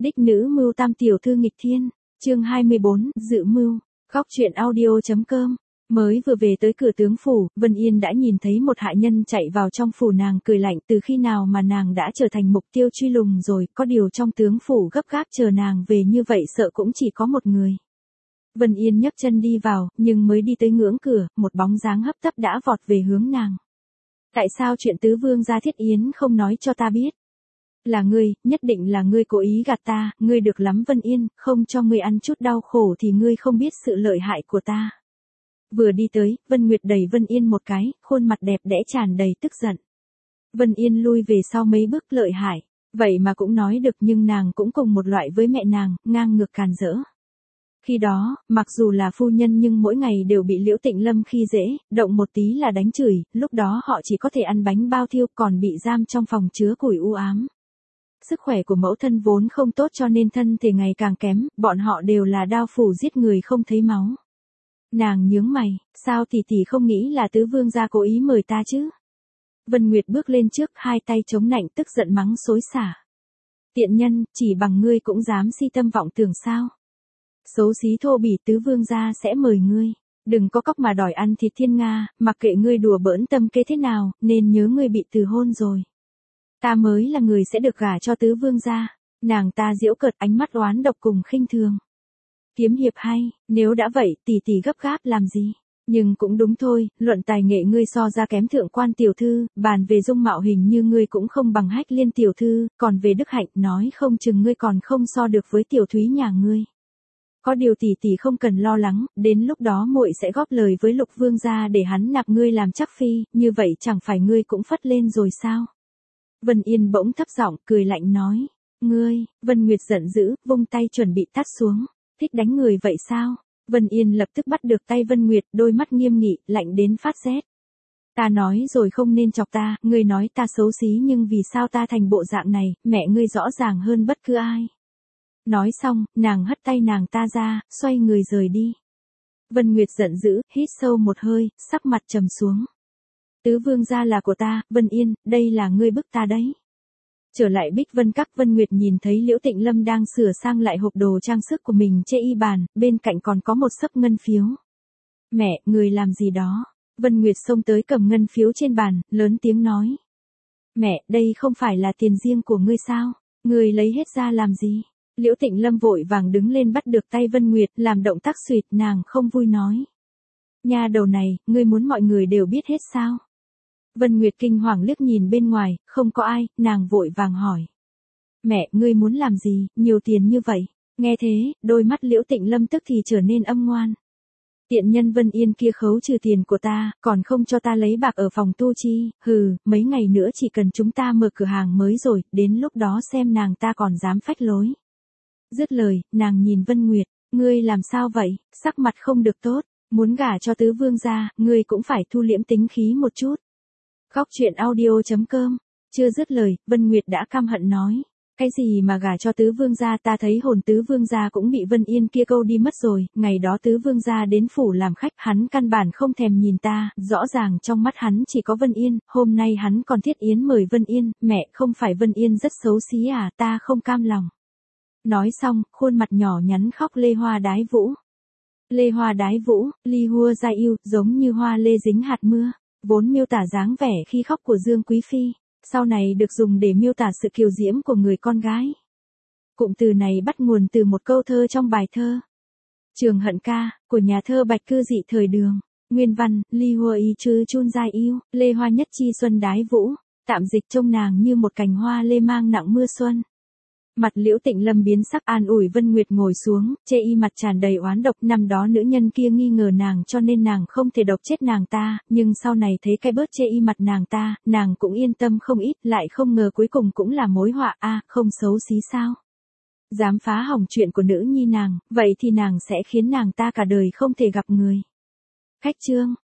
Đích nữ mưu tam tiểu thư nghịch thiên, chương 24, dự mưu, góc truyện audio.com. Mới vừa về tới cửa tướng phủ, Vân Yên đã nhìn thấy một hạ nhân chạy vào trong phủ, nàng cười lạnh, từ khi nào mà nàng đã trở thành mục tiêu truy lùng rồi, có điều trong tướng phủ gấp gáp chờ nàng về như vậy sợ cũng chỉ có một người. Vân Yên nhấc chân đi vào, nhưng mới đi tới ngưỡng cửa, một bóng dáng hấp tấp đã vọt về hướng nàng. Tại sao chuyện tứ vương gia Thiết Yến không nói cho ta biết? Là ngươi, nhất định là ngươi cố ý gạt ta, ngươi được lắm Vân Yên, không cho ngươi ăn chút đau khổ thì ngươi không biết sự lợi hại của ta. Vừa đi tới, Vân Nguyệt đẩy Vân Yên một cái, khuôn mặt đẹp đẽ tràn đầy tức giận. Vân Yên lui về sau mấy bước, lợi hại, vậy mà cũng nói được, nhưng nàng cũng cùng một loại với mẹ nàng, ngang ngược càn rỡ. Khi đó, mặc dù là phu nhân nhưng mỗi ngày đều bị Liễu Tịnh Lâm khi dễ, động một tí là đánh chửi, lúc đó họ chỉ có thể ăn bánh bao thiêu, còn bị giam trong phòng chứa củi u ám. Sức khỏe của mẫu thân vốn không tốt cho nên thân thể ngày càng kém, bọn họ đều là đao phủ giết người không thấy máu. Nàng nhướng mày, sao tỷ tỷ không nghĩ là tứ vương gia cố ý mời ta chứ? Vân Nguyệt bước lên trước, hai tay chống nạnh, tức giận mắng xối xả. Tiện nhân, chỉ bằng ngươi cũng dám si tâm vọng tưởng sao? Xấu xí thô bỉ, tứ vương gia sẽ mời ngươi. Đừng có cóc mà đòi ăn thịt thiên nga, mặc kệ ngươi đùa bỡn tâm kế thế nào, nên nhớ ngươi bị từ hôn rồi. Ta mới là người sẽ được gả cho tứ vương gia. Nàng ta giễu cợt, ánh mắt oán độc cùng khinh thường. Kiếm hiệp hay, nếu đã vậy tỷ tỷ gấp gáp làm gì? Nhưng cũng đúng thôi, luận tài nghệ ngươi so ra kém thượng quan tiểu thư, bàn về dung mạo hình như ngươi cũng không bằng Hách Liên tiểu thư, còn về đức hạnh nói không chừng ngươi còn không so được với tiểu thúy nhà ngươi. Có điều tỷ tỷ không cần lo lắng, đến lúc đó muội sẽ góp lời với Lục vương gia để hắn nạp ngươi làm chắc phi, như vậy chẳng phải ngươi cũng phất lên rồi sao? Vân Yên bỗng thấp giọng cười lạnh nói, ngươi, Vân Nguyệt giận dữ, vung tay chuẩn bị tát xuống, thích đánh người vậy sao? Vân Yên lập tức bắt được tay Vân Nguyệt, đôi mắt nghiêm nghị, lạnh đến phát rét. Ta nói rồi không nên chọc ta, ngươi nói ta xấu xí nhưng vì sao ta thành bộ dạng này, mẹ ngươi rõ ràng hơn bất cứ ai. Nói xong, nàng hất tay nàng ta ra, xoay người rời đi. Vân Nguyệt giận dữ, hít sâu một hơi, sắc mặt trầm xuống. Tứ vương gia là của ta, Vân Yên, đây là ngươi bức ta đấy. Trở lại Bích Vân Các, Vân Nguyệt nhìn thấy Liễu Tịnh Lâm đang sửa sang lại hộp đồ trang sức của mình trên y bàn, bên cạnh còn có một xấp ngân phiếu. Mẹ, người làm gì đó? Vân Nguyệt xông tới cầm ngân phiếu trên bàn, lớn tiếng nói. Mẹ, đây không phải là tiền riêng của ngươi sao? Ngươi lấy hết ra làm gì? Liễu Tịnh Lâm vội vàng đứng lên bắt được tay Vân Nguyệt, làm động tác xuỵt, nàng không vui nói. Nha đầu này, ngươi muốn mọi người đều biết hết sao? Vân Nguyệt kinh hoàng liếc nhìn bên ngoài, không có ai, nàng vội vàng hỏi. Mẹ, ngươi muốn làm gì, nhiều tiền như vậy? Nghe thế, đôi mắt Liễu Tịnh Lâm tức thì trở nên âm ngoan. Tiện nhân Vân Yên kia khấu trừ tiền của ta, còn không cho ta lấy bạc ở phòng tu chi, hừ, mấy ngày nữa chỉ cần chúng ta mở cửa hàng mới rồi, đến lúc đó xem nàng ta còn dám phách lối. Dứt lời, nàng nhìn Vân Nguyệt, ngươi làm sao vậy, sắc mặt không được tốt, muốn gả cho tứ vương gia, ngươi cũng phải thu liễm tính khí một chút. Góc truyện audio.com, chưa dứt lời, Vân Nguyệt đã căm hận nói. Cái gì mà gả cho tứ vương gia, ta thấy hồn tứ vương gia cũng bị Vân Yên kia câu đi mất rồi, ngày đó tứ vương gia đến phủ làm khách, hắn căn bản không thèm nhìn ta, rõ ràng trong mắt hắn chỉ có Vân Yên, hôm nay hắn còn Thiết Yến mời Vân Yên, mẹ, không phải Vân Yên rất xấu xí à, ta không cam lòng. Nói xong, khuôn mặt nhỏ nhắn khóc lê hoa đái vũ. Lê hoa đái vũ, ly hua gia yêu, giống như hoa lê dính hạt mưa, vốn miêu tả dáng vẻ khi khóc của Dương Quý Phi, sau này được dùng để miêu tả sự kiều diễm của người con gái. Cụm từ này bắt nguồn từ một câu thơ trong bài thơ Trường Hận Ca, của nhà thơ Bạch Cư Dị thời Đường. Nguyên văn, ly hua y chư chun gia yêu, lê hoa nhất chi xuân đái vũ, tạm dịch trông nàng như một cành hoa lê mang nặng mưa xuân. Mặt Liễu Tịnh Lâm biến sắc, an ủi Vân Nguyệt ngồi xuống, chê y mặt tràn đầy oán độc, năm đó nữ nhân kia nghi ngờ nàng cho nên nàng không thể độc chết nàng ta, nhưng sau này thấy cái bớt chê y mặt nàng ta, nàng cũng yên tâm không ít, lại không ngờ cuối cùng cũng là mối họa, không xấu xí sao? Dám phá hỏng chuyện của nữ nhi nàng, vậy thì nàng sẽ khiến nàng ta cả đời không thể gặp người. Khách chương